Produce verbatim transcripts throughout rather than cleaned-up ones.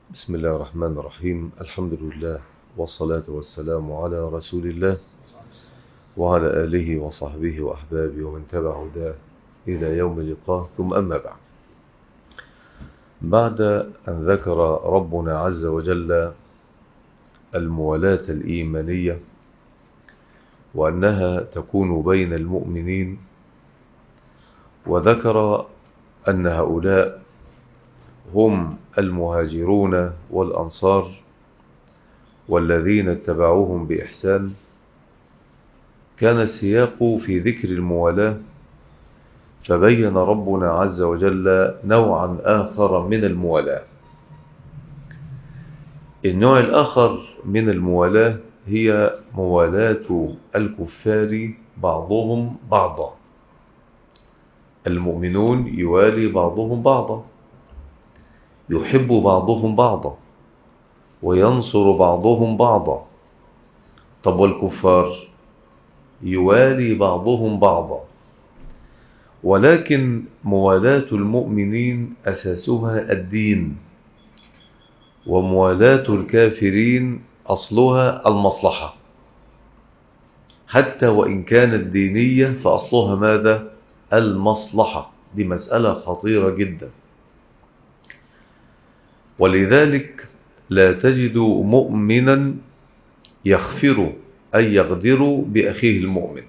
بسم الله الرحمن الرحيم. الحمد لله والصلاة والسلام على رسول الله وعلى آله وصحبه وأحبابه ومن تبع هداه إلى يوم اللقاء، ثم أما بعد. بعد أن ذكر ربنا عز وجل الموالاة الإيمانية وأنها تكون بين المؤمنين، وذكر أن هؤلاء هم المهاجرون والأنصار والذين اتبعوهم بإحسان، كان السياق في ذكر الموالاة، فبين ربنا عز وجل نوعا آخر من الموالاة. النوع الآخر من الموالاة هي موالاة الكفار بعضهم بعضا. المؤمنون يوالي بعضهم بعضا، يحب بعضهم بعضا، وينصر بعضهم بعضا. طب والكفار يوالي بعضهم بعضا، ولكن موالاة المؤمنين أساسها الدين، وموالاة الكافرين أصلها المصلحة. حتى وإن كانت دينية فأصلها ماذا؟ المصلحة. دي مسألة خطيرة جدا، ولذلك لا تجد مؤمنا يغفر أي يغدر بأخيه المؤمن،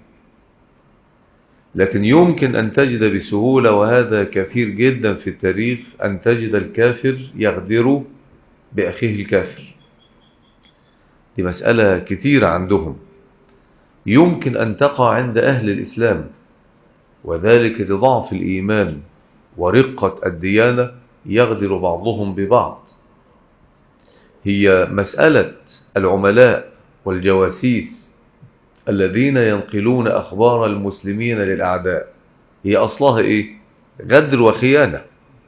لكن يمكن أن تجد بسهولة، وهذا كثير جدا في التاريخ، أن تجد الكافر يغدر بأخيه الكافر. دي مسألة كثيرة عندهم، يمكن أن تقع عند أهل الإسلام، وذلك لضعف الإيمان ورقة الديانة، يغدر بعضهم ببعض. هي مسألة العملاء والجواسيس الذين ينقلون أخبار المسلمين للأعداء، هي أصلها إيه؟ غدر وخيانة.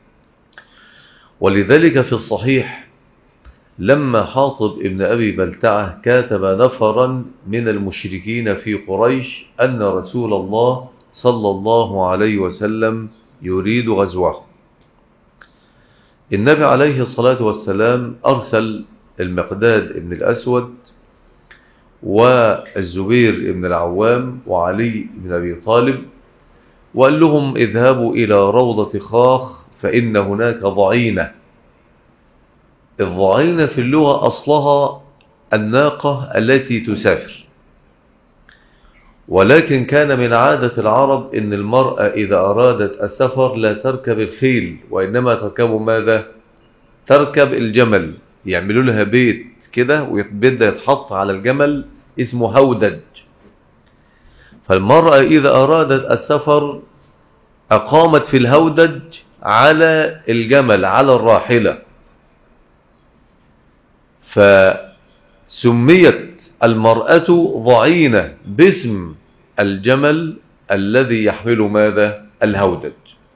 ولذلك في الصحيح لما حاطب ابن أبي بلتعة كاتب نفرا من المشركين في قريش أن رسول الله صلى الله عليه وسلم يريد غزوه، النبي عليه الصلاة والسلام أرسل المقداد ابن الأسود والزبير ابن العوام وعلي بن أبي طالب، وقال لهم اذهبوا إلى روضة خاخ فإن هناك ضعينة. الضعينة في اللغة أصلها الناقة التي تسافر، ولكن كان من عادة العرب أن المرأة إذا أرادت السفر لا تركب الخيل، وإنما تركب ماذا؟ تركب الجمل. يعملوا لها بيت كده ويبدأ يتحط على الجمل اسمه هودج. فالمرأة إذا أرادت السفر أقامت في الهودج على الجمل، على الراحلة، فسميت المرأة ضعينة باسم الجمل الذي يحمل ماذا؟ الهودج.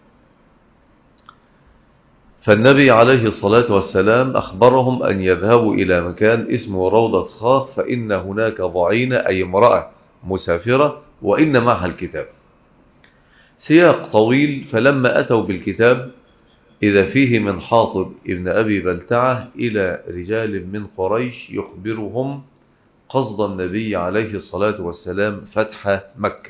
فالنبي عليه الصلاة والسلام أخبرهم أن يذهبوا إلى مكان اسمه روضة خاخ، فإن هناك ضعينة أي امرأة مسافرة وإن معها الكتاب. سياق طويل. فلما أتوا بالكتاب إذا فيه من حاطب ابن أبي بلتعة إلى رجال من قريش يخبرهم قصد النبي عليه الصلاة والسلام فتح مكة.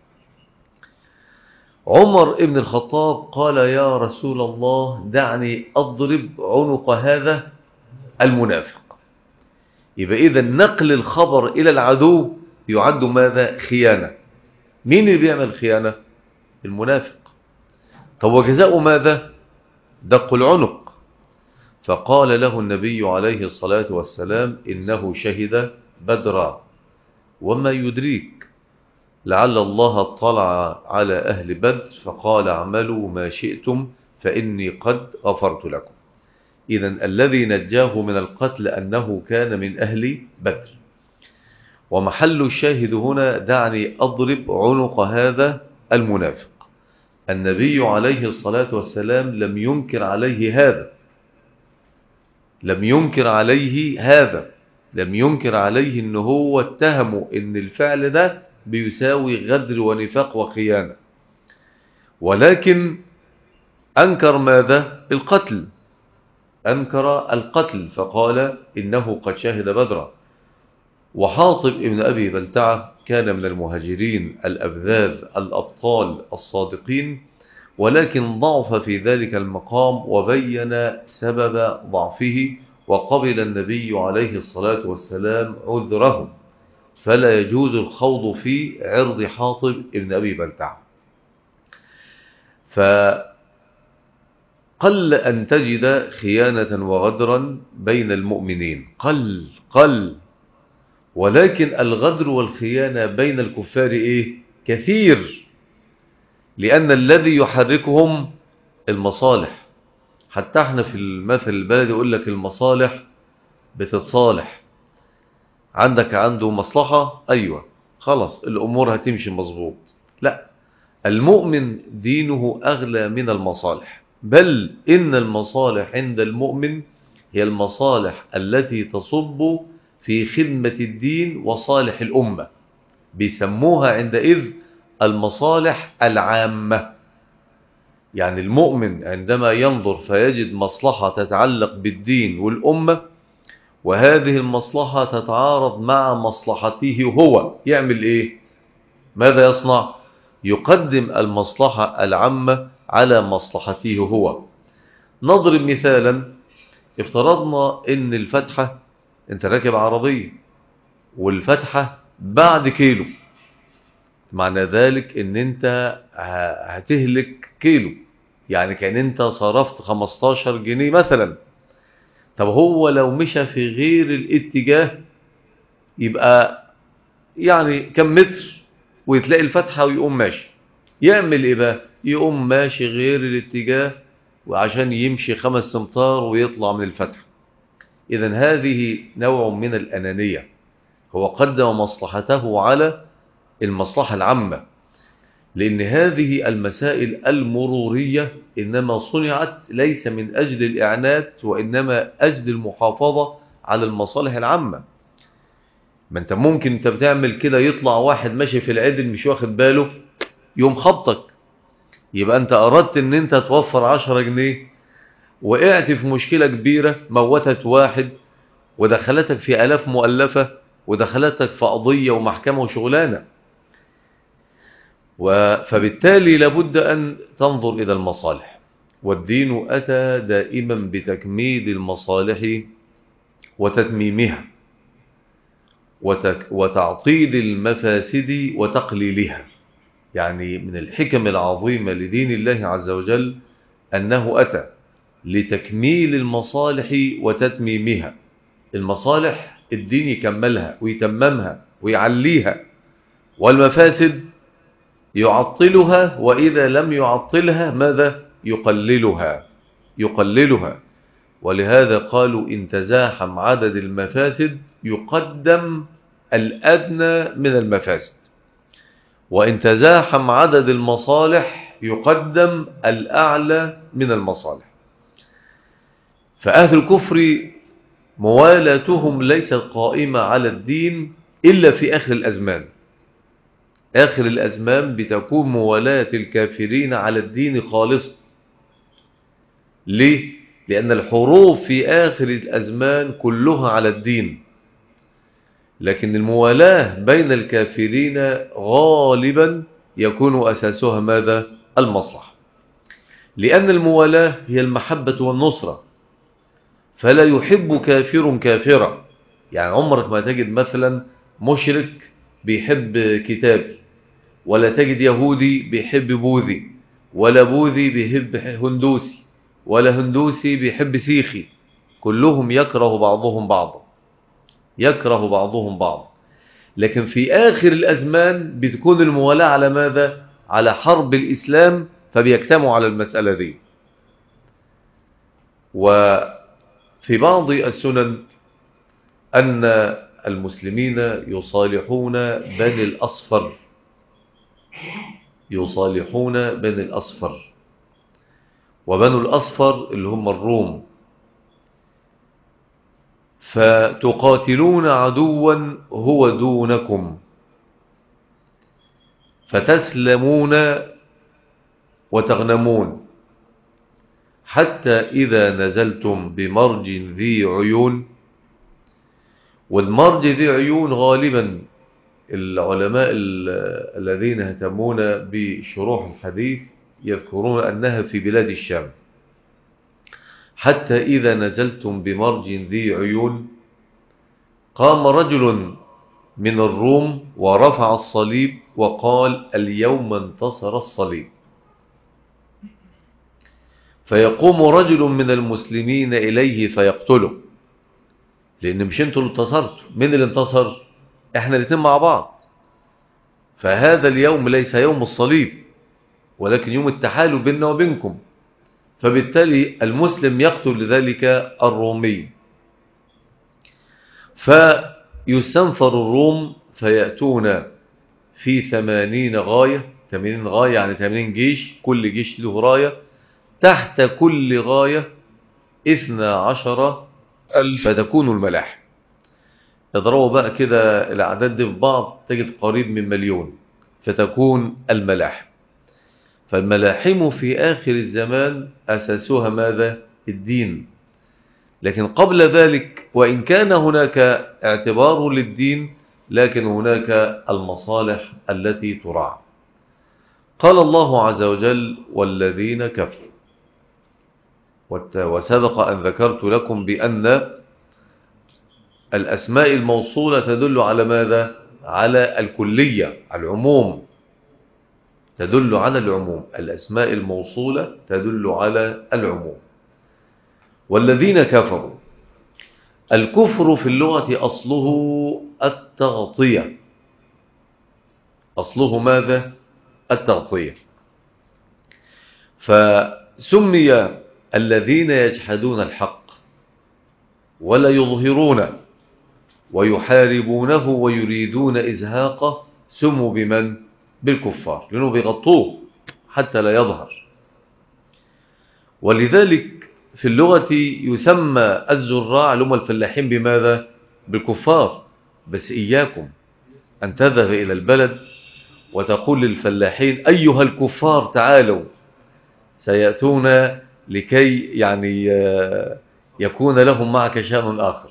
عمر ابن الخطاب قال يا رسول الله دعني أضرب عنق هذا المنافق. يبقى إذا نقل الخبر إلى العدو يعد ماذا؟ خيانة. مين اللي بيعمل خيانة؟ المنافق. طب وجزاؤه ماذا؟ دق العنق. فقال له النبي عليه الصلاة والسلام إنه شهد بدرا، وما يدريك لعل الله اطلع على أهل بدر فقال اعملوا ما شئتم فإني قد غفرت لكم. إذن الذي نجاه من القتل أنه كان من أهل بدر. ومحل الشاهد هنا دعني أضرب عنق هذا المنافق. النبي عليه الصلاة والسلام لم ينكر عليه هذا، لم ينكر عليه هذا لم ينكر عليه أنه هو اتهمه أن الفعل ده بيساوي غدر ونفاق وخيانة، ولكن أنكر ماذا؟ القتل. أنكر القتل فقال إنه قد شهد بدرا. وحاطب ابن أبي بلتعة كان من المهاجرين الأبذاذ الأبطال الصادقين، ولكن ضعف في ذلك المقام وبين سبب ضعفه، وقبل النبي عليه الصلاة والسلام عذره، فلا يجوز الخوض في عرض حاطب ابن أبي بلتعة. فقل أن تجد خيانة وغدرا بين المؤمنين، قل قل ولكن الغدر والخيانة بين الكفار إيه؟ كثير، لأن الذي يحركهم المصالح. حتى احنا في المثل البلدي يقول لك المصالح بتتصالح، عندك عنده مصلحة، أيوة خلاص الأمور هتمشي مظبوط. لا، المؤمن دينه أغلى من المصالح، بل إن المصالح عند المؤمن هي المصالح التي تصب في خدمة الدين وصالح الأمة، بيسموها عندئذ المصالح العامة. يعني المؤمن عندما ينظر فيجد مصلحة تتعلق بالدين والأمة، وهذه المصلحة تتعارض مع مصلحته هو، يعمل إيه؟ ماذا يصنع؟ يقدم المصلحة العامة على مصلحته هو. نضرب مثالا، افترضنا ان الفتحة، انت راكب عربية والفتحة بعد كيلو، معنى ذلك ان انت هتهلك كيلو، يعني كان انت صرفت خمستاشر جنيه مثلا. طب هو لو مشى في غير الاتجاه يبقى يعني كم متر ويتلاقي الفتحة ويقوم ماشي، يعمل ايه بقى؟ يقوم ماشي غير الاتجاه وعشان يمشي خمس امتار ويطلع من الفتحة. إذن هذه نوع من الأنانية، هو قدم مصلحته على المصلحة العامة، لأن هذه المسائل المرورية إنما صنعت ليس من أجل الإعنات، وإنما أجل المحافظة على المصالح العامة. ما أنت ممكن أنت بتعمل كده يطلع واحد ماشي في العدل مش واخد باله يوم خبطك، يبقى أنت أردت أن أنت توفر عشرة جنيه، وقعت في مشكلة كبيرة موتت واحد ودخلتك في آلاف مؤلفة ودخلتك في قضية ومحكمة وشغلانة. فبالتالي لابد أن تنظر إلى المصالح، والدين أتى دائما بتكميل المصالح وتتميمها وتعطيل المفاسد وتقليلها. يعني من الحكم العظيمة لدين الله عز وجل أنه أتى لتكميل المصالح وتتميمها. المصالح الدين يكملها ويتممها ويعليها، والمفاسد يعطلها، وإذا لم يعطلها ماذا؟ يقللها يقللها. ولهذا قالوا إن تزاحم عدد المفاسد يقدم الأدنى من المفاسد، وإن تزاحم عدد المصالح يقدم الأعلى من المصالح. فأهل الكفر موالاتهم ليست قائمة على الدين إلا في آخر الأزمان. آخر الأزمان بتكون موالاة الكافرين على الدين خالص. ليه؟ لأن الحروب في آخر الأزمان كلها على الدين، لكن الموالاة بين الكافرين غالبا يكون أساسها ماذا؟ المصلحة. لأن الموالاة هي المحبة والنصرة، فلا يحب كافر كافرا. يعني عمرك ما تجد مثلا مشرك بيحب كتابي، ولا تجد يهودي بيحب بوذي، ولا بوذي بيحب هندوسي، ولا هندوسي بيحب سيخي. كلهم يكره بعضهم بعضا، يكره بعضهم بعض. لكن في آخر الأزمان بتكون الموالاة على ماذا؟ على حرب الإسلام، فبيجتمعوا على المسألة دي. وفي بعض السنن أن المسلمين يصالحون بني الأصفر، يصالحون بني الأصفر، وبنو الأصفر اللي هم الروم، فتقاتلون عدوا هو دونكم فتسلمون وتغنمون، حتى إذا نزلتم بمرج ذي عيون. والمرج ذي عيون غالبا العلماء الذين يهتمون بشروح الحديث يذكرون أنها في بلاد الشام. حتى إذا نزلتم بمرج ذي عيون قام رجل من الروم ورفع الصليب وقال اليوم انتصر الصليب. فيقوم رجل من المسلمين إليه فيقتله، لأن مش انتوا اللي انتصرتوا، مين اللي انتصر؟ احنا الاثنين مع بعض. فهذا اليوم ليس يوم الصليب ولكن يوم التحالف بيننا وبينكم. فبالتالي المسلم يقتل ذلك الرومي، فيستنفر الروم فيأتون في ثمانين غاية. ثمانين غاية يعني ثمانين جيش، كل جيش له راية، تحت كل غاية اثنى عشر ألف، فتكون الملاحم. اضربوا بقى كده الأعداد دي في بعض تجد قريب من مليون، فتكون الملاحم. فالملاحم في آخر الزمان أساسها ماذا؟ الدين. لكن قبل ذلك وإن كان هناك اعتبار للدين لكن هناك المصالح التي تراعى. قال الله عز وجل والذين كفروا. وسبق أن ذكرت لكم بأن الأسماء الموصولة تدل على ماذا؟ على الكلية، العموم، تدل على العموم. الأسماء الموصولة تدل على العموم. والذين كفروا، الكفر في اللغة أصله التغطية. أصله ماذا؟ التغطية. فسمي الذين يجحدون الحق ولا يظهرون ويحاربونه ويريدون إزهاقه سموا بمن؟ بالكفار، لأنه بيغطوه حتى لا يظهر. ولذلك في اللغة يسمى الزراع اللي هم الفلاحين بماذا؟ بالكفار. بس إياكم أن تذهب إلى البلد وتقول للفلاحين أيها الكفار تعالوا، سيأتون لكي يعني يكون لهم معك شأن آخر.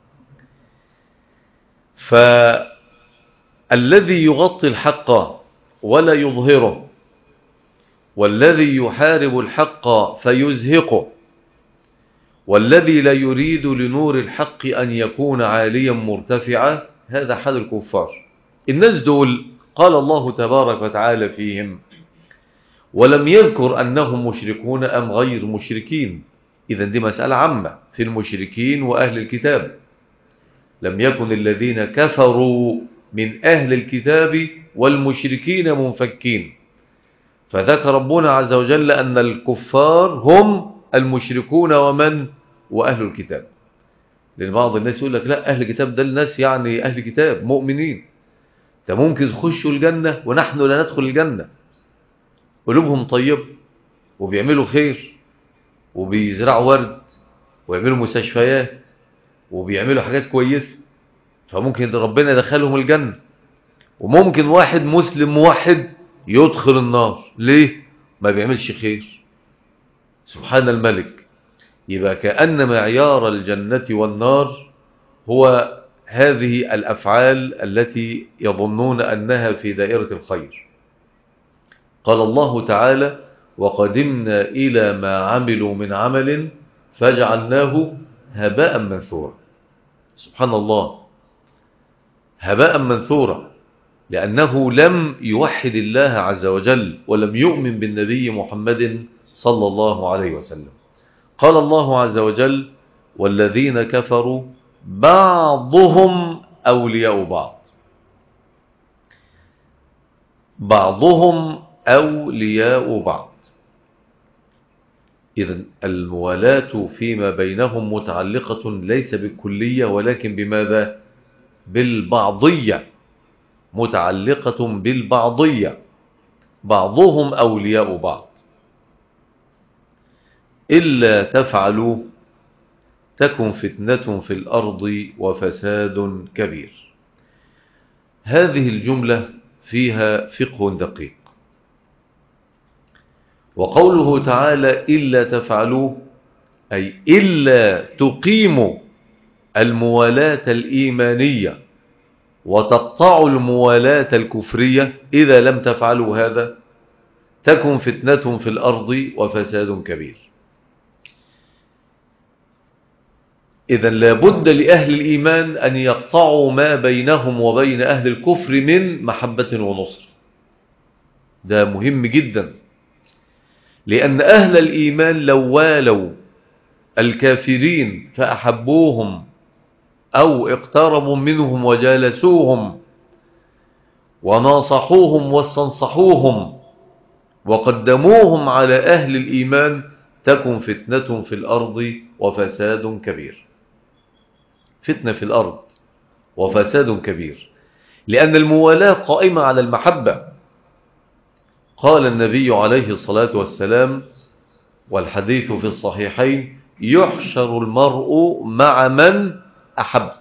فالذي يغطي الحق ولا يظهره، والذي يحارب الحق فيزهقه، والذي لا يريد لنور الحق أن يكون عاليا مرتفعا، هذا حال الكفار. الناس دول قال الله تبارك وتعالى فيهم ولم يذكر أنهم مشركون أم غير مشركين. إذن دي مسألة عامة في المشركين وأهل الكتاب. لم يكن الذين كفروا من أهل الكتاب والمشركين منفكين. فذكر ربنا عز وجل أن الكفار هم المشركون ومن؟ وأهل الكتاب. لأن بعض الناس يقول لك لا، أهل الكتاب ده الناس يعني أهل الكتاب مؤمنين، ده ممكن تخشوا الجنة ونحن لا ندخل الجنة. قلوبهم طيب وبيعملوا خير وبيزرعوا ورد ويعملوا مستشفيات وبيعملوا حاجات كويسة، فممكن ربنا يدخلهم الجنة. وممكن واحد مسلم موحد يدخل النار. ليه؟ ما بيعملش خير. سبحان الملك. يبقى كأن معيار الجنة والنار هو هذه الأفعال التي يظنون أنها في دائرة الخير. قال الله تعالى وقدمنا إلى ما عملوا من عمل فجعلناه هباء منثورا. سبحان الله، هباء منثورا، لأنه لم يوحد الله عز وجل ولم يؤمن بالنبي محمد صلى الله عليه وسلم. قال الله عز وجل والذين كفروا بعضهم أولياء بعض. بعضهم أولياء بعض. إذن الموالاة فيما بينهم متعلقة ليس بالكلية ولكن بماذا؟ بالبعضية، متعلقة بالبعضية. بعضهم أولياء بعض. إلا تفعلوا تكن فتنة في الأرض وفساد كبير. هذه الجملة فيها فقه دقيق. وقوله تعالى إلا تفعلوه أي إلا تقيموا الموالاة الإيمانية وتقطعوا الموالاة الكفرية، إذا لم تفعلوا هذا تكن فتنة في الأرض وفساد كبير. إذن لابد لأهل الإيمان أن يقطعوا ما بينهم وبين أهل الكفر من محبة ونصر. ده مهم جدا، لأن أهل الإيمان لو والوا الكافرين فأحبوهم أو اقتربوا منهم وجالسوهم وناصحوهم واستنصحوهم وقدموهم على أهل الإيمان تكن فتنة في الأرض وفساد كبير. فتنة في الأرض وفساد كبير، لأن الموالاة قائمة على المحبة. قال النبي عليه الصلاة والسلام والحديث في الصحيحين: يحشر المرء مع من أحب.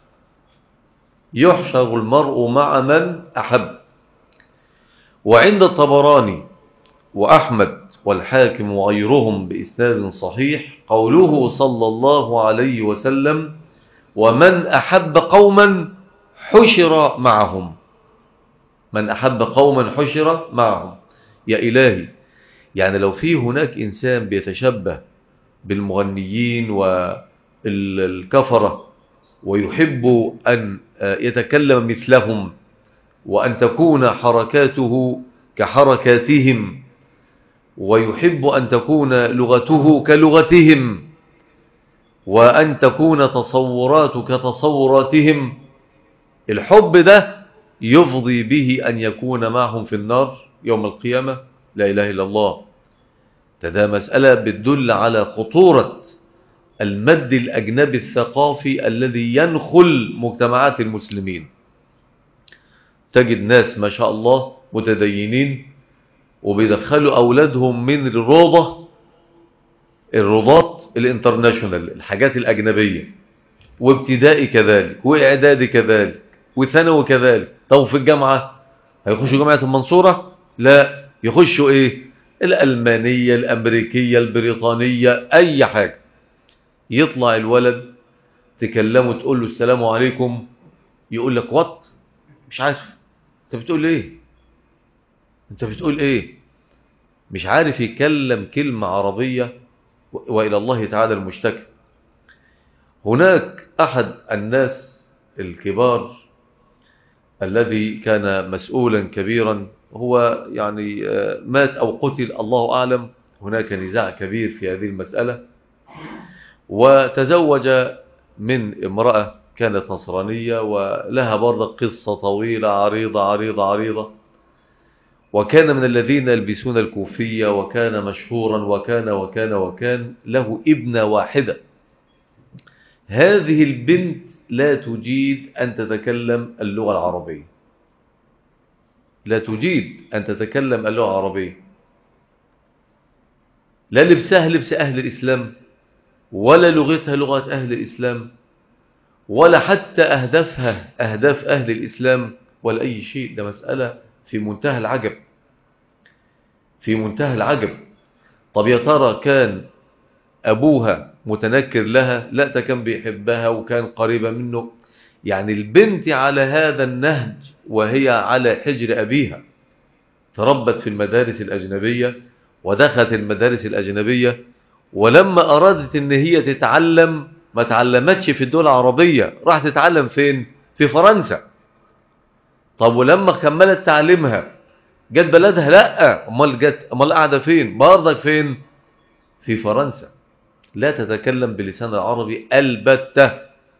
يحشر المرء مع من أحب. وعند الطبراني وأحمد والحاكم وغيرهم بإسناد صحيح قوله صلى الله عليه وسلم: ومن أحب قوما حشر معهم. من أحب قوما حشر معهم. يا إلهي، يعني لو في هناك إنسان بيتشبه بالمغنيين والكفرة ويحب أن يتكلم مثلهم وأن تكون حركاته كحركاتهم ويحب أن تكون لغته كلغتهم وأن تكون تصوراته كتصوراتهم، الحب ده يفضي به أن يكون معهم في النار يوم القيامة. لا إله إلا الله. ده مسألة بتدل على خطورة المد الأجنبي الثقافي الذي ينخل مجتمعات المسلمين. تجد ناس ما شاء الله متدينين وبيدخلوا أولادهم من الروضة الروضات الانترناشونال، الحاجات الأجنبية، وابتدائي كذلك وإعدادي كذلك وثانوي كذلك. طب في الجامعة هيخشوا جامعة المنصورة؟ لا، يخشوا إيه؟ الألمانية، الأمريكية، البريطانية، أي حاجة. يطلع الولد تكلمه تقول له السلام عليكم، يقول لك وات، مش عارف انت بتقول ايه، انت بتقول ايه، مش عارف يتكلم كلمة عربية، وإلى الله تعالى المشتكى. هناك أحد الناس الكبار الذي كان مسؤولا كبيرا، هو يعني مات أو قتل الله أعلم، هناك نزاع كبير في هذه المسألة، وتزوج من امرأة كانت نصرانية ولها برضه قصة طويلة عريضة عريضة عريضة، وكان من الذين يلبسون الكوفية وكان مشهورا وكان وكان وكان له ابنة واحدة. هذه البنت لا تجيد أن تتكلم اللغة العربية، لا تجيد أن تتكلم اللغة العربية، لا لبسها لبس أهل الإسلام ولا لغتها لغة أهل الإسلام ولا حتى أهدافها أهداف أهل الإسلام ولا أي شيء. ده مسألة في منتهى العجب، في منتهى العجب. طب يا ترى كان أبوها متنكر لها؟ لا، ده كان بيحبها وكان قريبة منه. يعني البنت على هذا النهج وهي على حجر أبيها، تربت في المدارس الأجنبية ودخلت المدارس الأجنبية، ولما أرادت ان هي تتعلم ما تعلمتش في الدول العربية، راح تتعلم فين؟ في فرنسا. طب ولما كملت تعليمها جت بلدها؟ لا، امال جت امال قاعده فين؟ برضك فين؟ في فرنسا. لا تتكلم بلسان العربي البتة.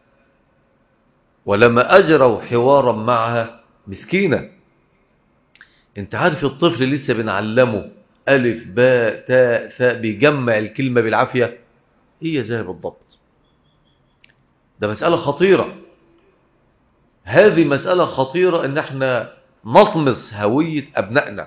ولما اجروا حوارا معها، مسكينه، انت عارف الطفل لسه بنعلمه الف باء تاء ثاء بيجمع الكلمه بالعافيه، هي زي بالضبط. ده مسألة خطيرة، هذه مسألة خطيرة، ان احنا نطمس هوية ابنائنا،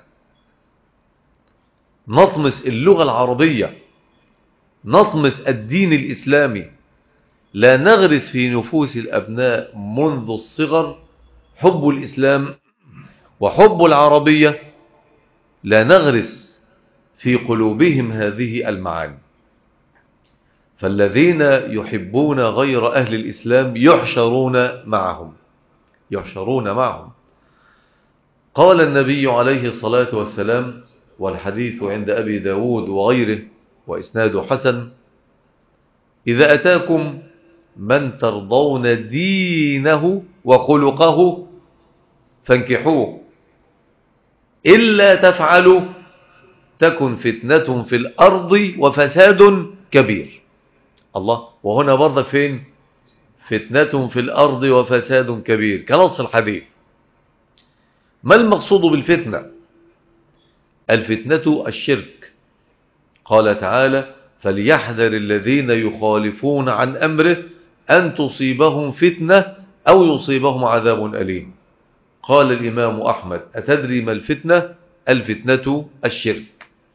نطمس اللغة العربية، نطمس الدين الإسلامي. لا نغرس في نفوس الأبناء منذ الصغر حب الإسلام وحب العربية، لا نغرس في قلوبهم هذه المعاني. فالذين يحبون غير أهل الإسلام يحشرون معهم يحشرون معهم قال النبي عليه الصلاة والسلام، والحديث عند أبي داود وغيره وإسناد حسن: إذا أتاكم من ترضون دينه وخلقه فانكحوه، إلا تفعلوا تكن فتنة في الأرض وفساد كبير. الله، وهنا برضك فين؟ فتنة في الأرض وفساد كبير كنص الحديث. ما المقصود بالفتنة؟ الفتنة الشرك. قال تعالى: فليحذر الذين يخالفون عن أمره أن تصيبهم فتنة أو يصيبهم عذاب أليم. قال الإمام أحمد: أتدري ما الفتنة؟ الفتنة الشرك.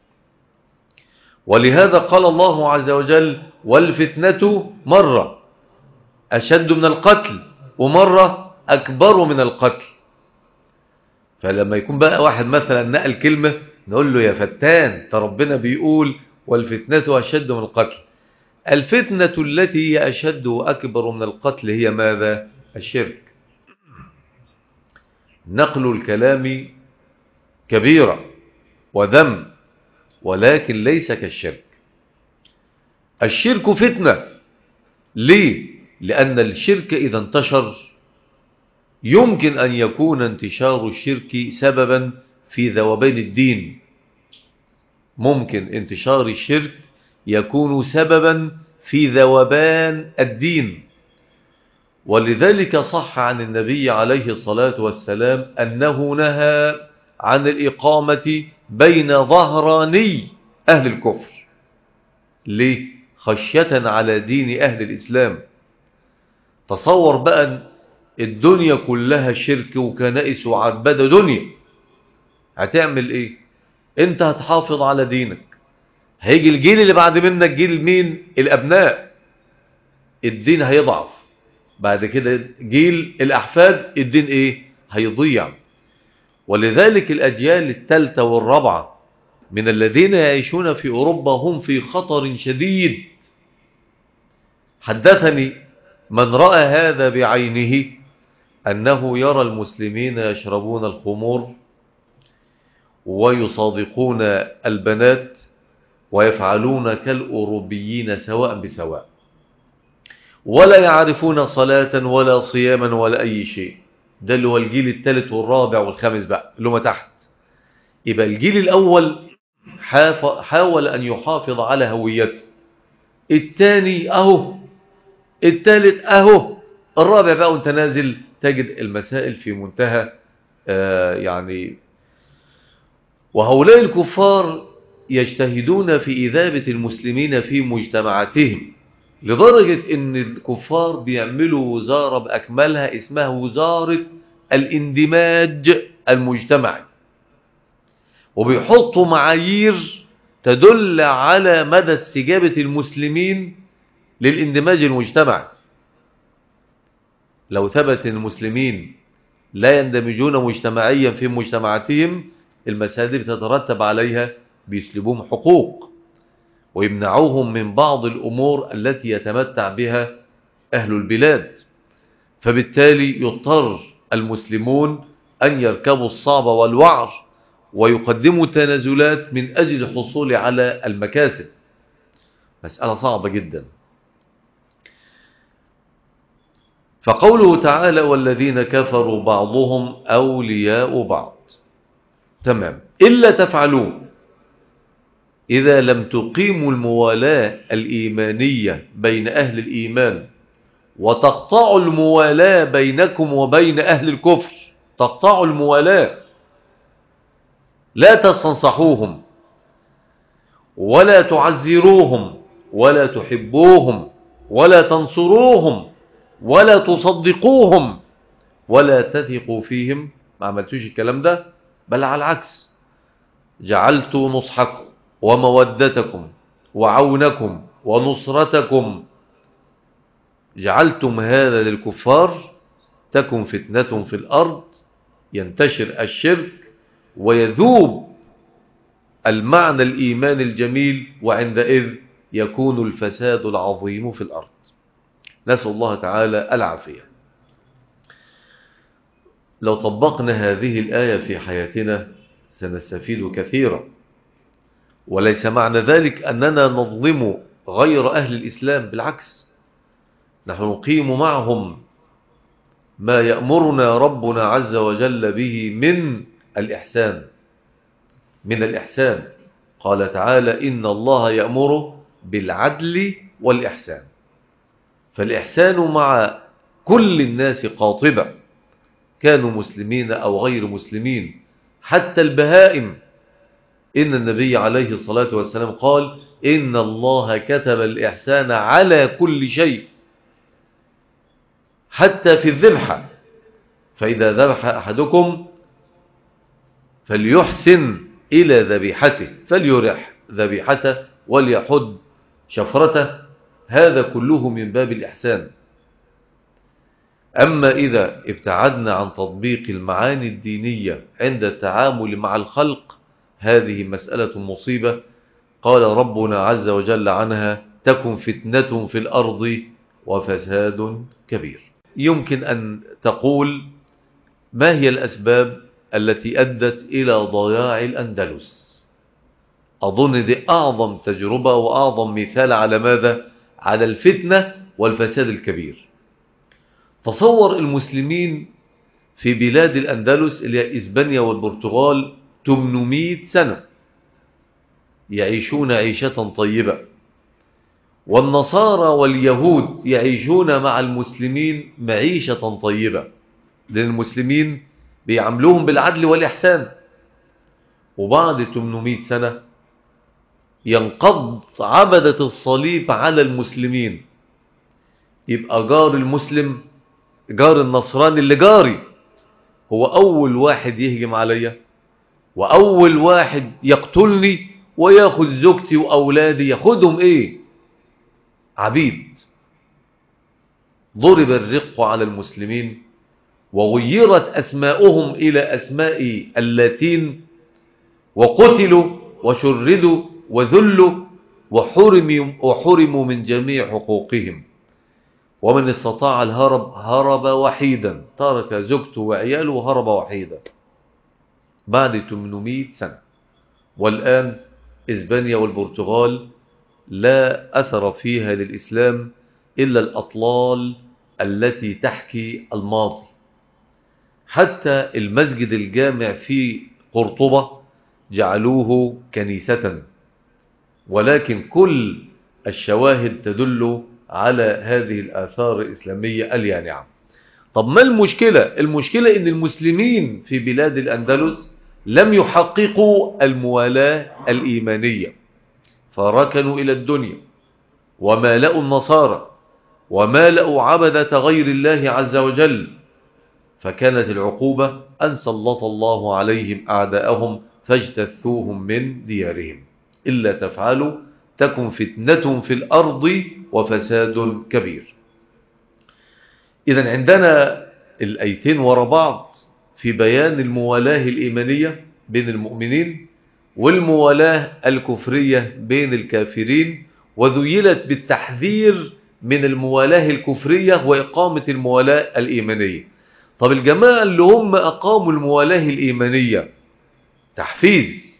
ولهذا قال الله عز وجل: والفتنة مرة أشد من القتل، ومرة أكبر من القتل. فلما يكون بقى واحد مثلا نقل كلمة نقول له: يا فتان، ربنا بيقول والفتنة أشد من القتل. الفتنة التي هي أشد وأكبر من القتل هي ماذا؟ الشرك. نقل الكلام كبيرة وذم، ولكن ليس كالشرك. الشرك فتنة. ليه؟ لأن الشرك إذا انتشر يمكن أن يكون انتشار الشرك سببا في ذوبان الدين. ممكن انتشار الشرك يكون سببا في ذوبان الدين. ولذلك صح عن النبي عليه الصلاة والسلام أنه نهى عن الإقامة بين ظهراني أهل الكفر. ليه؟ خشية على دين أهل الإسلام. تصور بقى الدنيا كلها شرك وكنائس وعبادة دنيا، هتعمل ايه؟ انت هتحافظ على دينك، هيجي الجيل اللي بعد منك جيل مين؟ الأبناء، الدين هيضعف. بعد كده جيل الأحفاد، الدين ايه؟ هيضيع. ولذلك الأجيال الثالثة والرابعة من الذين يعيشون في أوروبا هم في خطر شديد. حدثني من رأى هذا بعينه أنه يرى المسلمين يشربون الخمور ويصادقون البنات ويفعلون كالأوروبيين سواء بسواء، ولا يعرفون صلاة ولا صياما ولا أي شيء. ده اللي هو الجيل الثالث والرابع والخامس بقى اللي هم تحت. يبقى الجيل الأول حاول أن يحافظ على هويته، الثاني أهو، الثالث أهو، الرابع بقى وانت نازل تجد المسائل في منتهى آه يعني. وهؤلاء الكفار يجتهدون في إذابة المسلمين في مجتمعاتهم، لدرجة ان الكفار بيعملوا وزارة بأكملها اسمها وزارة الاندماج المجتمعي، وبيحطوا معايير تدل على مدى استجابة المسلمين للاندماج المجتمعي. لو ثبت المسلمين لا يندمجون مجتمعيا في مجتمعاتهم، المسائل دي بتترتب عليها بيسلبهم حقوق ويمنعوهم من بعض الأمور التي يتمتع بها أهل البلاد. فبالتالي يضطر المسلمون أن يركبوا الصعب والوعر ويقدموا تنازلات من أجل الحصول على المكاسب. مسألة صعبة جدا. فقوله تعالى: والذين كفروا بعضهم أولياء بعض. تمام. إلا تفعلوا، إذا لم تقيموا الموالاة الإيمانية بين أهل الإيمان وتقطعوا الموالاة بينكم وبين أهل الكفر، تقطعوا الموالاة، لا تستنصحوهم ولا تعزروهم ولا تحبوهم ولا تنصروهم ولا تصدقوهم ولا تثقوا فيهم. ما عملتوش الكلام ده، بل على العكس، جعلت نصحكم ومودتكم وعونكم ونصرتكم، جعلتم هذا للكفار، تكن فتنة في الأرض، ينتشر الشرك ويذوب المعنى الإيمان الجميل، وعندئذ يكون الفساد العظيم في الأرض. نسأل الله تعالى العافية. لو طبقنا هذه الآية في حياتنا سنستفيد كثيرا، وليس معنى ذلك أننا نظلم غير أهل الإسلام، بالعكس، نحن نقيم معهم ما يأمرنا ربنا عز وجل به من الإحسان من الإحسان قال تعالى: إن الله يأمر بالعدل والإحسان. فالإحسان مع كل الناس قاطبة، كانوا مسلمين أو غير مسلمين، حتى البهائم. إن النبي عليه الصلاة والسلام قال: إن الله كتب الإحسان على كل شيء، حتى في الذبحة. فإذا ذبح أحدكم فليحسن إلى ذبيحته، فليرح ذبيحته وليحد شفرته. هذا كله من باب الإحسان. أما إذا ابتعدنا عن تطبيق المعاني الدينية عند التعامل مع الخلق، هذه مسألة مصيبة. قال ربنا عز وجل عنها: تكن فتنة في الأرض وفساد كبير. يمكن أن تقول: ما هي الأسباب التي أدت إلى ضياع الأندلس؟ أظن دي أعظم تجربة وأعظم مثال على ماذا؟ على الفتنة والفساد الكبير. تصور المسلمين في بلاد الأندلس اللي هي إسبانيا والبرتغال ثمانمائة سنة يعيشون عيشة طيبة، والنصارى واليهود يعيشون مع المسلمين معيشة طيبة، لأن المسلمين بيعاملوهم بالعدل والإحسان. وبعد ثمانمائة سنة ينقض عبدة الصليب على المسلمين، يبقى جار المسلم، جار النصراني اللي جاري، هو أول واحد يهجم عليا، وأول واحد يقتلني وياخذ زوجتي وأولادي. ياخذهم إيه؟ عبيد. ضرب الرق على المسلمين، وغيرت أسماؤهم إلى أسماء اللاتين، وقتلوا وشردوا وذلوا وحرموا, وحرموا من جميع حقوقهم. ومن استطاع الهرب هرب وحيدا، ترك زوجته وعياله وهرب وحيدا بعد ثمانمائة سنة. والآن إسبانيا والبرتغال لا أثر فيها للإسلام إلا الأطلال التي تحكي الماضي. حتى المسجد الجامع في قرطبة جعلوه كنيسة، ولكن كل الشواهد تدل على هذه الآثار الإسلامية اليانعة. طب ما المشكلة؟ المشكلة إن المسلمين في بلاد الأندلس لم يحققوا الموالاة الإيمانية، فركنوا إلى الدنيا ومالأوا النصارى ومالأوا عبدة غير الله عز وجل. فكانت العقوبة أن سلط الله عليهم أعداءهم فاجتثوهم من ديارهم. إلا تفعلوا تكن فتنة في الأرض وفساد كبير. إذن عندنا الآيتين وراء بعض في بيان الموالاة الإيمانية بين المؤمنين والموالاة الكفرية بين الكافرين، وذيلت بالتحذير من الموالاة الكفرية وإقامة الموالاة الإيمانية. طب الجماعة اللي هم أقاموا الموالاة الإيمانية تحفيز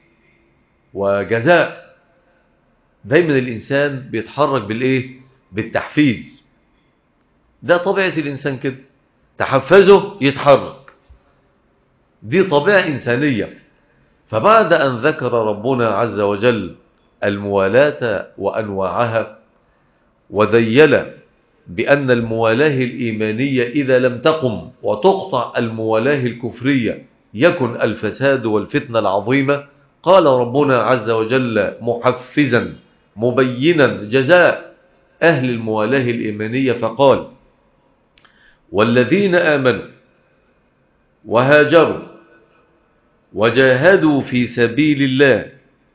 وجزاء، دايما الإنسان بيتحرك بالإيه؟ بالتحفيز. ده طبيعة الإنسان كده، تحفزه يتحرك، دي طبيعة إنسانية. فبعد أن ذكر ربنا عز وجل الموالاة وأنواعها، وذيل بأن الموالاة الإيمانية إذا لم تقم وتقطع الموالاة الكفرية يكن الفساد والفتنة العظيمة، قال ربنا عز وجل محفزا مبينا جزاء أهل الموالاة الإيمانية، فقال: والذين آمنوا وهاجروا وجاهدوا في سبيل الله،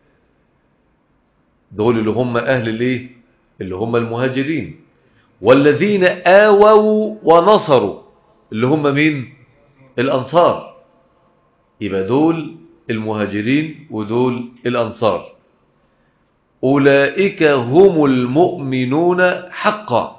دول اللي هم أهل الايه؟ اللي هم المهاجرين. والذين آووا ونصروا، اللي هم مين؟ الأنصار. يبقى دول المهاجرين ودول الأنصار. أولئك هم المؤمنون حقا.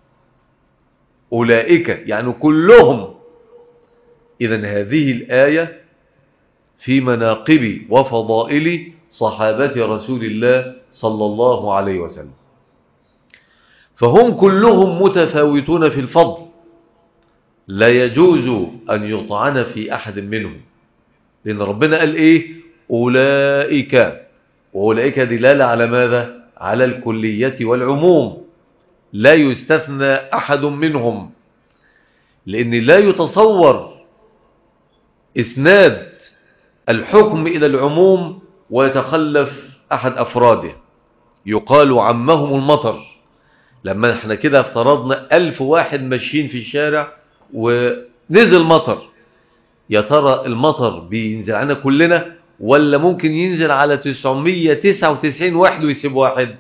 أولئك يعني كلهم. إذن هذه الآية في مناقب وفضائل صحابة رسول الله صلى الله عليه وسلم، فهم كلهم متفاوتون في الفضل، لا يجوز أن يطعن في أحد منهم، لأن ربنا قال إيه؟ أولئك، وأولئك دلالة على ماذا؟ على الكلية والعموم، لا يستثنى أحد منهم، لأن لا يتصور إسناد الحكم إلى العموم ويتخلف أحد أفراده. يقال عمهم المطر، لما احنا كده افترضنا ألف واحد ماشيين في الشارع ونزل مطر، يا ترى المطر بينزل علينا كلنا ولا ممكن ينزل على تسعمية وتسعة وتسعين واحد ويسيب واحد؟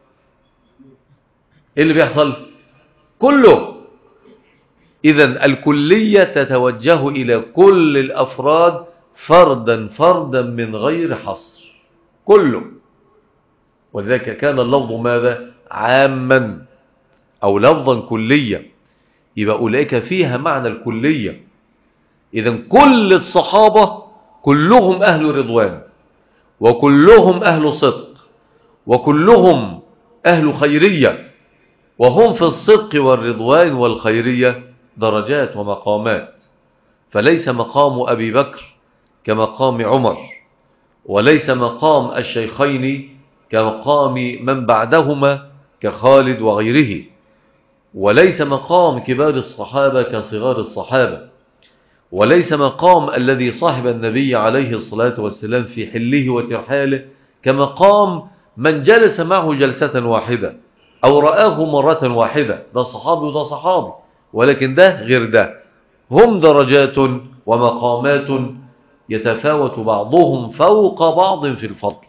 ايه اللي بيحصل؟ كله. إذن الكلية تتوجه إلى كل الأفراد فردا فردا من غير حصر، كله. ولذلك كان اللفظ ماذا؟ عاما أو لفظا كليا، يبقى أولئك فيها معنى الكلية. إذن كل الصحابة كلهم أهل رضوان، وكلهم أهل صدق، وكلهم أهل خيرية، وهم في الصدق والرضوان والخيرية درجات ومقامات، فليس مقام أبي بكر كمقام عمر، وليس مقام الشيخين كمقام من بعدهما كخالد وغيره، وليس مقام كبار الصحابة كصغار الصحابة، وليس مقام الذي صاحب النبي عليه الصلاة والسلام في حله وترحاله كمقام من جلس معه جلسة واحدة أو رآه مرة واحدة. ده صحابي وده صحابي، ولكن ده غير ده. هم درجات ومقامات يتفاوت بعضهم فوق بعض في الفضل.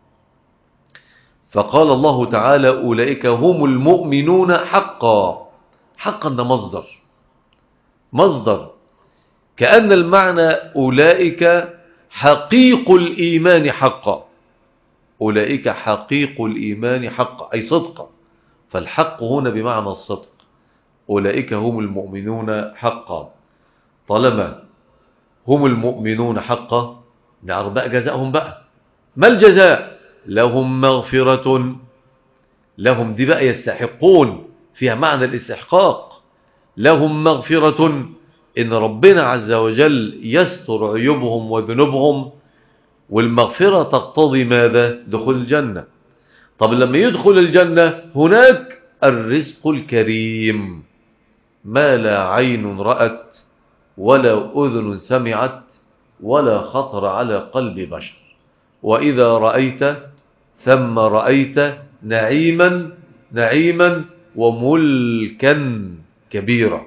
فقال الله تعالى أولئك هم المؤمنون حقا. حقا ده مصدر، مصدر، كأن المعنى أولئك حقيق الإيمان حقا. أولئك حقيق الإيمان حقا أي صدقا، فالحق هنا بمعنى الصدق. أولئك هم المؤمنون حقا. طالما هم المؤمنون حقا، نعرف بقى جزاءهم بقى. ما الجزاء؟ لهم مغفرة. لهم دي بقى يستحقون، فيها معنى الاستحقاق. لهم مغفرة، إن ربنا عز وجل يستر عيوبهم وذنوبهم، والمغفرة تقتضي ماذا؟ دخول الجنة. طب لما يدخل الجنة هناك الرزق الكريم، ما لا عين رأت ولا أذن سمعت ولا خطر على قلب بشر. وإذا رأيت ثم رأيت نعيما نعيما وملكا كبيرا،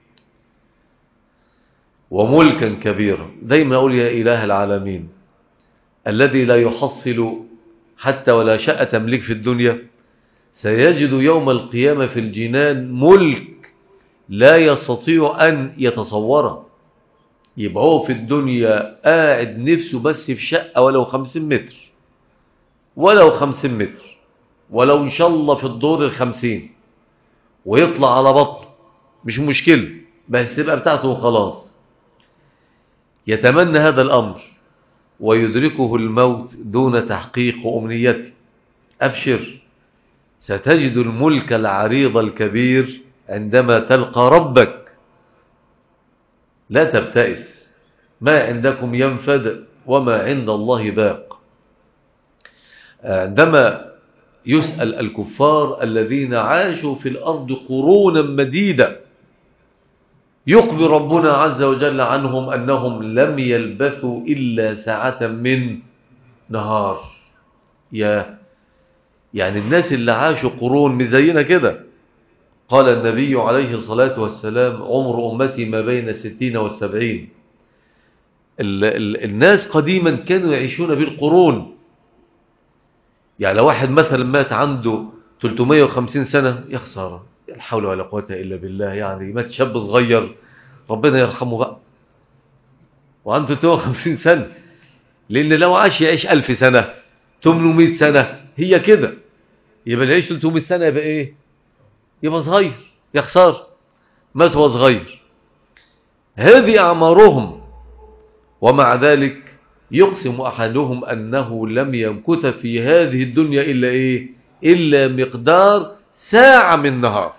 وملكا كبيرا. دايما أقول يا إله العالمين الذي لا يحصل حتى ولا شاء تملك في الدنيا، سيجد يوم القيامة في الجنان ملك لا يستطيع أن يتصوره. يبقى هو في الدنيا قاعد نفسه بس في شقة ولو خمسين متر، ولو خمسين متر، ولو إن شاء الله في الدور الخمسين، ويطلع على بطنه مش مشكلة، بس تبقى بتاعته وخلاص. يتمنى هذا الأمر ويدركه الموت دون تحقيق أمنيته. أبشر، ستجد الملك العريض الكبير عندما تلقى ربك. لا تبتئس، ما عندكم ينفد وما عند الله باق. عندما يسأل الكفار الذين عاشوا في الأرض قرونا مديدة، يخبر ربنا عز وجل عنهم أنهم لم يلبثوا إلا ساعة من نهار. يا يعني الناس اللي عاشوا قرون مزينة كده. قال النبي عليه الصلاة والسلام عمر أمتي ما بين الستين والسبعين. ال ال الناس قديما كانوا يعيشون بالقرون. يعني لو واحد مثلا مات عنده ثلاثمائة وخمسين سنة، يا خسارة، لا حول ولا قوة إلا بالله، يعني مات شاب صغير ربنا يرحمه بقى، وعنده ثلاثمائة وخمسين سنة. لأن لو عاش يعيش ألف سنة ثمانمائة سنة هي كده، يبقى اللي يعيش ثلاثمائة سنة يبقى إيه؟ يبقى صغير، يا خسارة مات وهو صغير. هذه أعمارهم، ومع ذلك يقسم أحدهم أنه لم يمكث في هذه الدنيا إلا إيه؟ إلا مقدار ساعة من نهار.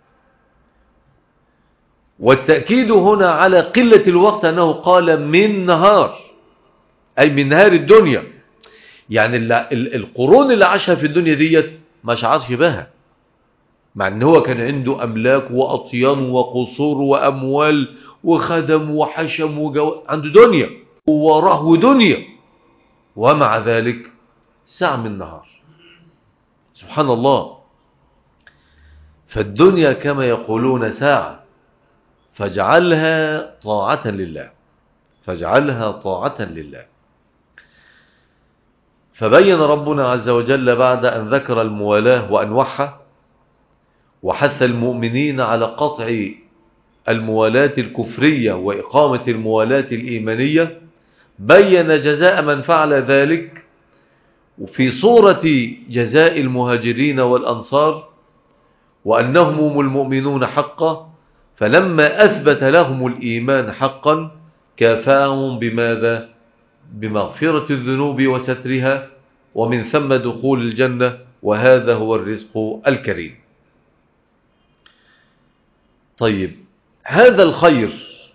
والتأكيد هنا على قلة الوقت أنه قال من نهار، أي من نهار الدنيا. يعني القرون اللي عاشها في الدنيا ديت ما شعرش بها، مع أنه هو كان عنده أملاك وأطيان وقصور وأموال وخدم وحشم وجو... عنده دنيا وراه دنيا، ومع ذلك ساعة من نهار. سبحان الله. فالدنيا كما يقولون ساعة، فاجعلها طاعة لله، فاجعلها طاعة لله. فبين ربنا عز وجل بعد أن ذكر الموالاة وأنواعها وحث المؤمنين على قطع الموالاة الكفرية وإقامة الموالاة الإيمانية، بين جزاء من فعل ذلك في صورة جزاء المهاجرين والأنصار، وأنهم هم المؤمنون حقا. فلما أثبت لهم الإيمان حقا كافاهم بماذا؟ بمغفرة الذنوب وسترها، ومن ثم دخول الجنة، وهذا هو الرزق الكريم. طيب، هذا الخير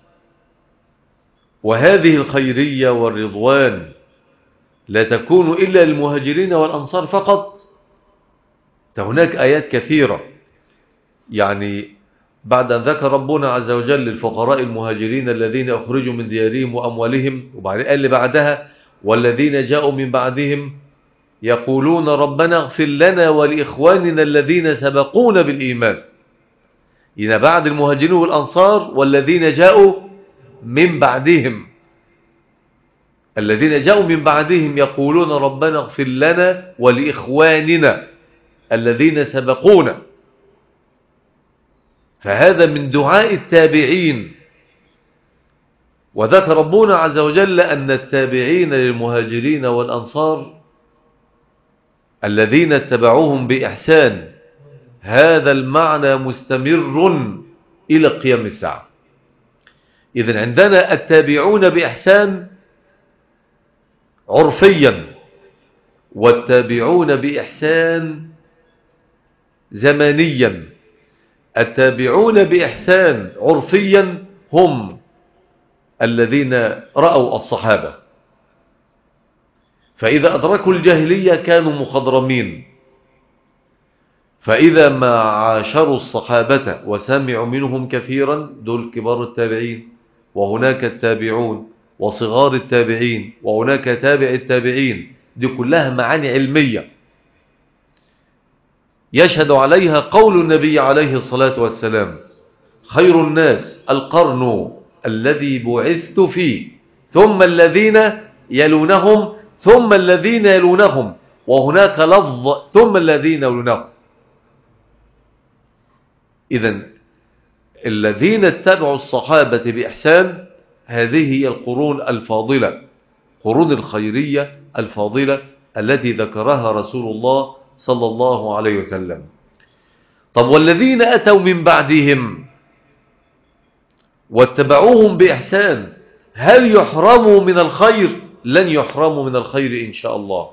وهذه الخيرية والرضوان لا تكون إلا للمهاجرين والأنصار فقط. هناك آيات كثيرة، يعني بعد أن ذكر ربنا عز وجل الفقراء المهاجرين الذين أخرجوا من ديارهم وأموالهم، وبعد قال بعدها والذين جاءوا من بعدهم يقولون ربنا اغفر لنا ولإخواننا الذين سبقونا بالإيمان. إن بعد المهاجرين والأنصار والذين جاءوا من بعدهم، الذين جاءوا من بعدهم يقولون ربنا اغفر لنا ولإخواننا الذين سبقونا. فهذا من دعاء التابعين. وذكر ربنا عز وجل أن التابعين للمهاجرين والأنصار الذين اتبعوهم بإحسان، هذا المعنى مستمر إلى قيام الساعة. إذن عندنا التابعون بإحسان عرفيا، والتابعون بإحسان زمانيا. التابعون بإحسان عرفيا هم الذين رأوا الصحابة، فإذا أدركوا الجاهلية كانوا مخضرمين، فإذا ما عاشروا الصحابة وسمعوا منهم كثيرا دول كبار التابعين، وهناك التابعون وصغار التابعين، وهناك تابع التابعين. دي كلها معاني علمية يشهد عليها قول النبي عليه الصلاة والسلام: خير الناس القرن الذي بعثت فيه، ثم الذين يلونهم، ثم الذين يلونهم، وهناك لفظ ثم الذين يلونهم. إذن الذين اتبعوا الصحابة بإحسان هذه هي القرون الفاضلة، قرون الخيرية الفاضلة التي ذكرها رسول الله صلى الله عليه وسلم. طب والذين أتوا من بعدهم واتبعوهم بإحسان هل يحرموا من الخير؟ لن يحرموا من الخير إن شاء الله.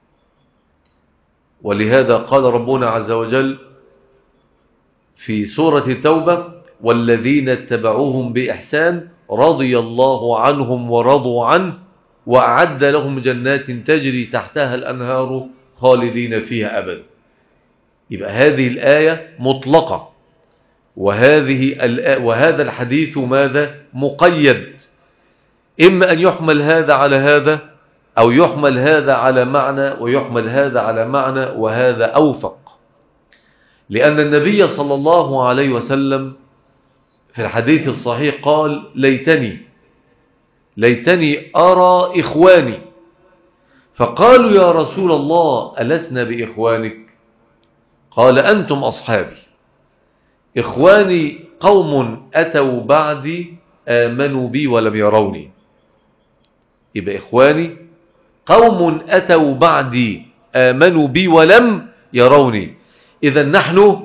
ولهذا قال ربنا عز وجل في سورة التوبة: والذين اتبعوهم بإحسان رضي الله عنهم ورضوا عنه وأعد لهم جنات تجري تحتها الأنهار خالدين فيها أبدا. يبقى هذه الآية مطلقة، وهذه وهذا الحديث ماذا؟ مقيد. إما أن يحمل هذا على هذا، أو يحمل هذا على معنى ويحمل هذا على معنى، وهذا أوفق. لأن النبي صلى الله عليه وسلم في الحديث الصحيح قال: ليتني ليتني أرى إخواني. فقالوا: يا رسول الله ألسنا بإخوانك؟ قال: أنتم أصحابي. إخواني قوم أتوا بعدي آمنوا بي ولم يروني. يبقى إخواني قوم أتوا بعدي آمنوا بي ولم يروني. إذا نحن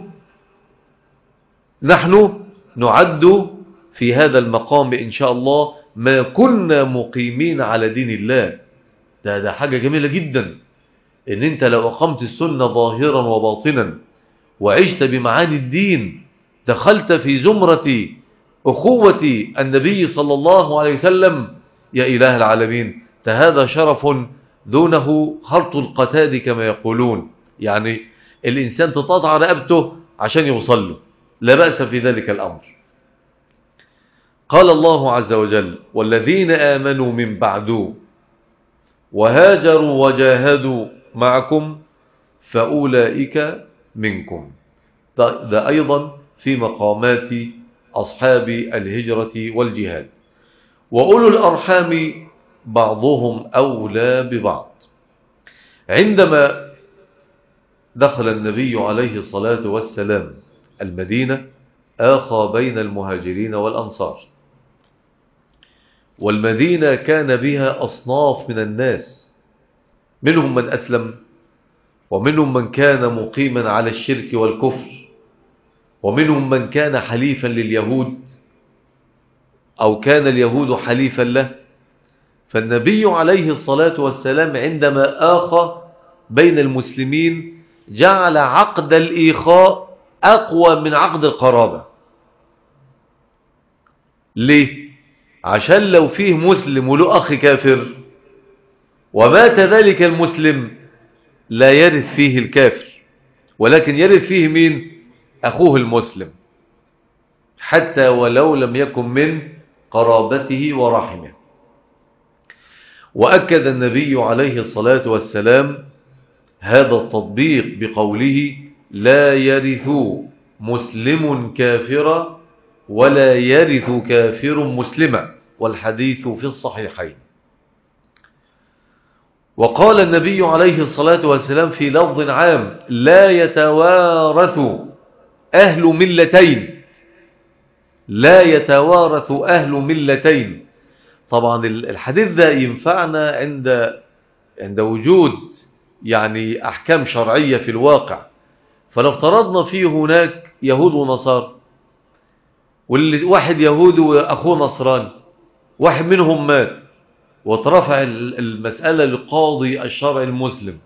نحن نعد في هذا المقام إن شاء الله ما كنا مقيمين على دين الله. ده, ده حاجة جميلة جدا، إن أنت لو أقمت السنة ظاهرا وباطنا وعشت بمعاني الدين دخلت في زمرة أخوة النبي صلى الله عليه وسلم. يا إله العالمين، هذا شرف دونه خرط القتاد كما يقولون، يعني الإنسان تتقطع رقبته عشان يوصل له، لا بأس في ذلك الأمر. قال الله عز وجل: والذين آمنوا من بعد وهاجروا وجاهدوا معكم فأولئك منكم. ده, ده أيضا في مقامات أصحاب الهجرة والجهاد. وأولو الأرحام بعضهم أولى ببعض. عندما دخل النبي عليه الصلاة والسلام المدينة آخى بين المهاجرين والأنصار، والمدينة كان بها أصناف من الناس، منهم من أسلم، ومنهم من كان مقيما على الشرك والكفر، ومنهم من كان حليفا لليهود أو كان اليهود حليفا له. فالنبي عليه الصلاة والسلام عندما آخى بين المسلمين جعل عقد الإيخاء أقوى من عقد القرابة. ليه؟ عشان لو فيه مسلم وله أخ كافر ومات ذلك المسلم لا يرث فيه الكافر، ولكن يرث فيه مين؟ أخوه المسلم، حتى ولو لم يكن من قرابته ورحمه. وأكد النبي عليه الصلاة والسلام هذا التطبيق بقوله: لا يرث مسلم كافرا ولا يرث كافر مسلما، والحديث في الصحيحين. وقال النبي عليه الصلاة والسلام في لفظ عام: لا يتوارث أهل ملتين، لا يتوارث أهل ملتين. طبعا الحديث ده ينفعنا عند عند وجود يعني أحكام شرعية في الواقع. فلو افترضنا فيه هناك يهود ونصارى، واحد يهودي وأخوه نصراني، واحد منهم مات وترفع المسألة لقاضي الشرع المسلم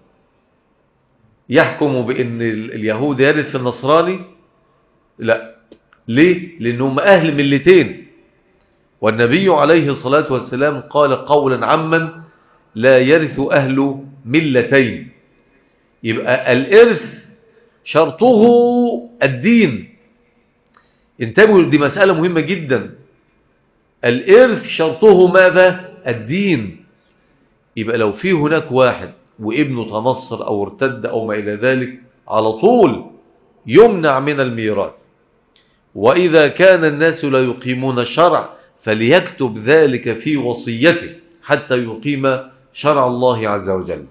يحكم بأن اليهود يرث في النصراني؟ لا. ليه؟ لأنهم أهل ملتين، والنبي عليه الصلاة والسلام قال قولا عما: لا يرث أهل ملتين. يبقى الإرث شرطه الدين. انتبهوا، دي مسألة مهمة جدا. الإرث شرطه ماذا؟ الدين. يبقى لو في هناك واحد وابنه تنصر أو ارتد أو ما إلى ذلك، على طول يمنع من الميراث. وإذا كان الناس لا يقيمون الشرع فليكتب ذلك في وصيته حتى يقيم شرع الله عز وجل.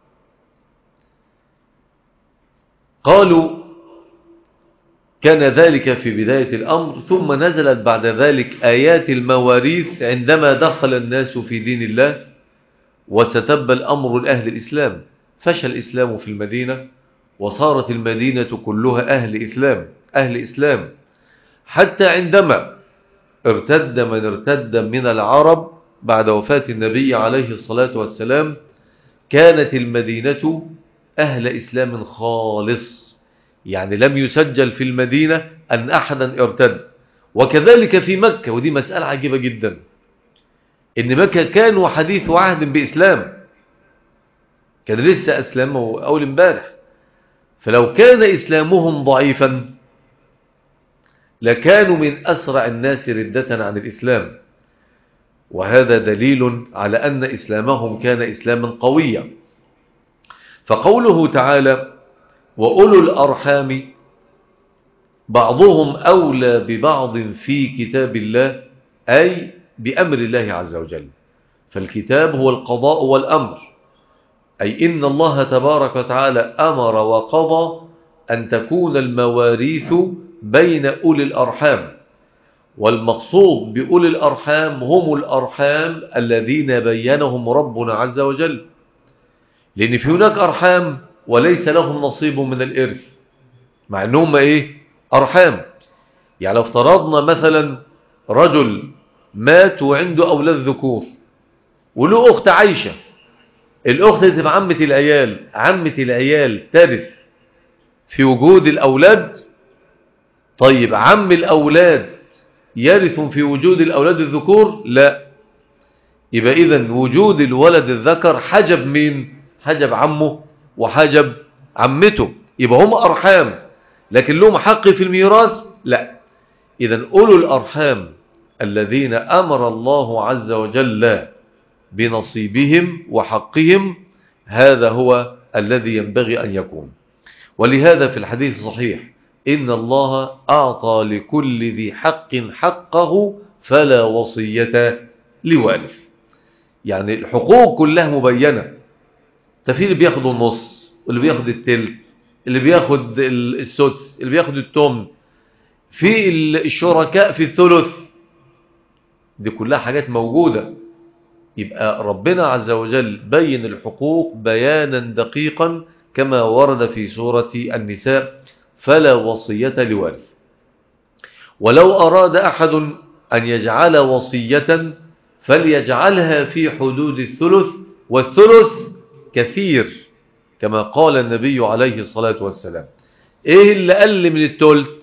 قالوا كان ذلك في بداية الأمر، ثم نزلت بعد ذلك آيات المواريث عندما دخل الناس في دين الله وستب الأمر لأهل الإسلام. فشل الإسلام في المدينة وصارت المدينة كلها أهل إسلام أهل إسلام حتى عندما ارتد من ارتد من العرب بعد وفاة النبي عليه الصلاة والسلام كانت المدينة أهل إسلام خالص، يعني لم يسجل في المدينة أن أحدا ارتد. وكذلك في مكة، ودي مسألة عجيبة جدا، إن مكة كانوا حديث عهد بإسلام، كان لسه أسلامه أول امبارح. فلو كان إسلامهم ضعيفا لكانوا من أسرع الناس ردة عن الإسلام، وهذا دليل على أن إسلامهم كان إسلاما قويا. فقوله تعالى: وأولو الأرحام بعضهم أولى ببعض في كتاب الله، أي بأمر الله عز وجل. فالكتاب هو القضاء والأمر، أي إن الله تبارك وتعالى أمر وقضى أن تكون المواريث بين أولي الأرحام. والمقصود بأولي الأرحام هم الأرحام الذين بينهم ربنا عز وجل. لأن في هناك أرحام وليس لهم نصيب من الإرث مع أنهم إيه أرحام. يعني لو افترضنا مثلا رجل مات وعنده أولاد ذكور وله أخت عايشة، الأخت تبقى عمة العيال، عمة العيال ترث في وجود الأولاد. طيب عم الأولاد يرث في وجود الأولاد الذكور؟ لا. يبقى إذن وجود الولد الذكر حجب مين؟ حجب عمه وحجب عمته، يبقى هم أرحام لكن لهم حق في الميراث؟ لا. إذن أولو الأرحام الذين أمر الله عز وجل بنصيبهم وحقهم هذا هو الذي ينبغي أن يكون. ولهذا في الحديث الصحيح إن الله أعطى لكل ذي حق حقه فلا وصية لوارث. يعني الحقوق كلها مبينة. ففي اللي بياخد النص، واللي بياخد التلت، اللي بياخد السدس، اللي بياخد التمن، في الشركاء في الثلث، دي كلها حاجات موجودة. يبقى ربنا عز وجل بين الحقوق بيانا دقيقا كما ورد في سورة النساء فلا وصية لوارث. ولو أراد أحد أن يجعل وصية فليجعلها في حدود الثلث، والثلث كثير كما قال النبي عليه الصلاة والسلام. إيه اللي قل من التلت؟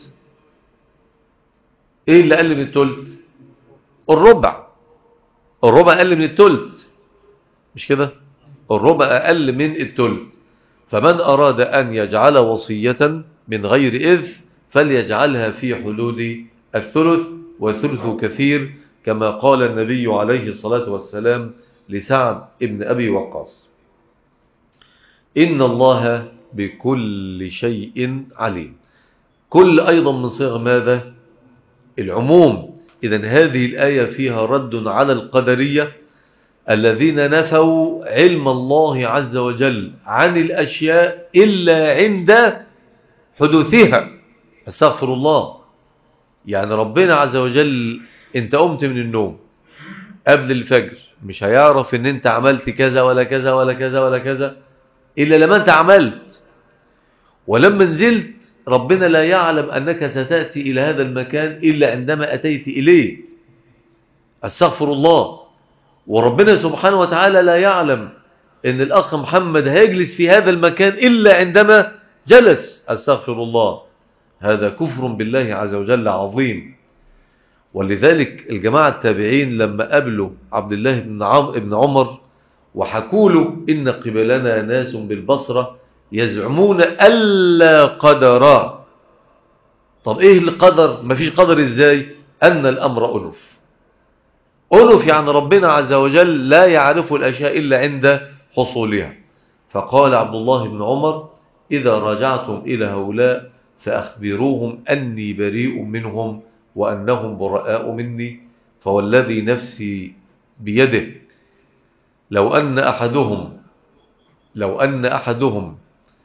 إيه اللي قل من التلت؟ الربع. الربع أقل من التلت، مش كده؟ الربع أقل من التلت. فمن أراد أن يجعل وصية من غير إذن فليجعلها في حدود الثلث، والثلث كثير كما قال النبي عليه الصلاة والسلام لسعد ابن أبي وقاص. إن الله بكل شيء عليم. كل أيضا من صيغ ماذا؟ العموم. إذن هذه الآية فيها رد على القدرية الذين نفوا علم الله عز وجل عن الأشياء إلا عند حدوثها. استغفر الله. يعني ربنا عز وجل انت قمت من النوم قبل الفجر مش هيعرف ان انت عملت كذا ولا كذا ولا كذا ولا كذا إلا لما انت عملت. ولما نزلت ربنا لا يعلم أنك ستأتي إلى هذا المكان إلا عندما أتيت إليه. استغفر الله. وربنا سبحانه وتعالى لا يعلم أن الأخ محمد هيجلس في هذا المكان إلا عندما جلس. استغفر الله. هذا كفر بالله عز وجل عظيم. ولذلك الجماعة التابعين لما قابلوا عبد الله بن عمر وحكوا له إن قبلنا ناس بالبصرة يزعمون ألا قدر. طب إيه القدر؟ ما فيش قدر إزاي؟ أن الأمر أنف. أنف يعني ربنا عز وجل لا يعرف الأشياء إلا عند حصولها. فقال عبد الله بن عمر إذا رجعتم إلى هؤلاء فأخبروهم أني بريء منهم وأنهم براء مني، فوالذي نفسي بيده لو أن أحدهم لو أن أحدهم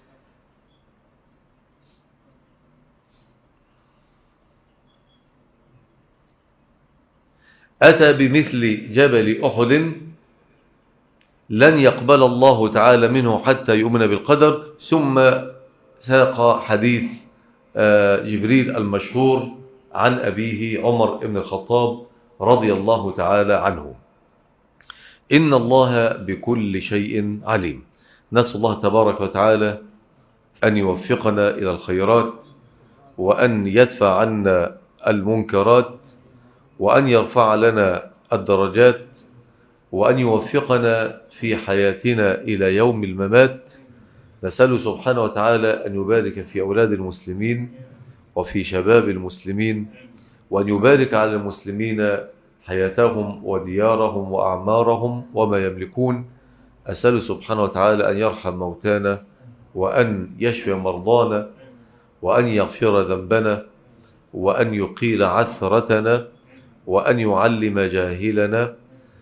أتى بمثل جبل أحد لن يقبل الله تعالى منه حتى يؤمن بالقدر. ثم ساق حديث جبريل المشهور عن أبيه عمر بن الخطاب رضي الله تعالى عنه. إن الله بكل شيء عليم. نسأل الله تبارك وتعالى أن يوفقنا إلى الخيرات وأن يدفع عنا المنكرات وأن يرفع لنا الدرجات وأن يوفقنا في حياتنا إلى يوم الممات. نسأل سبحانه وتعالى أن يبارك في أولاد المسلمين وفي شباب المسلمين، وأن يبارك على المسلمين حياتهم وديارهم وأعمارهم وما يملكون. أسأل سبحانه وتعالى أن يرحم موتانا وأن يشفي مرضانا وأن يغفر ذنبنا وأن يقيل عثرتنا وأن يعلم جاهلنا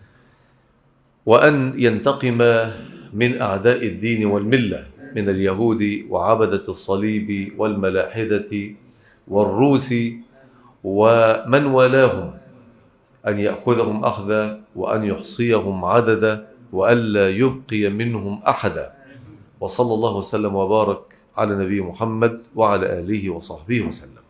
وأن ينتقم من أعداء الدين والملة من اليهود وعبدة الصليب والملاحدة والروس ومن والاهم، أن يأخذهم أخذا وأن يحصيهم عددا وألا يبقي منهم أحدا. وصلى الله وسلم وبارك على نبي محمد وعلى آله وصحبه وسلم.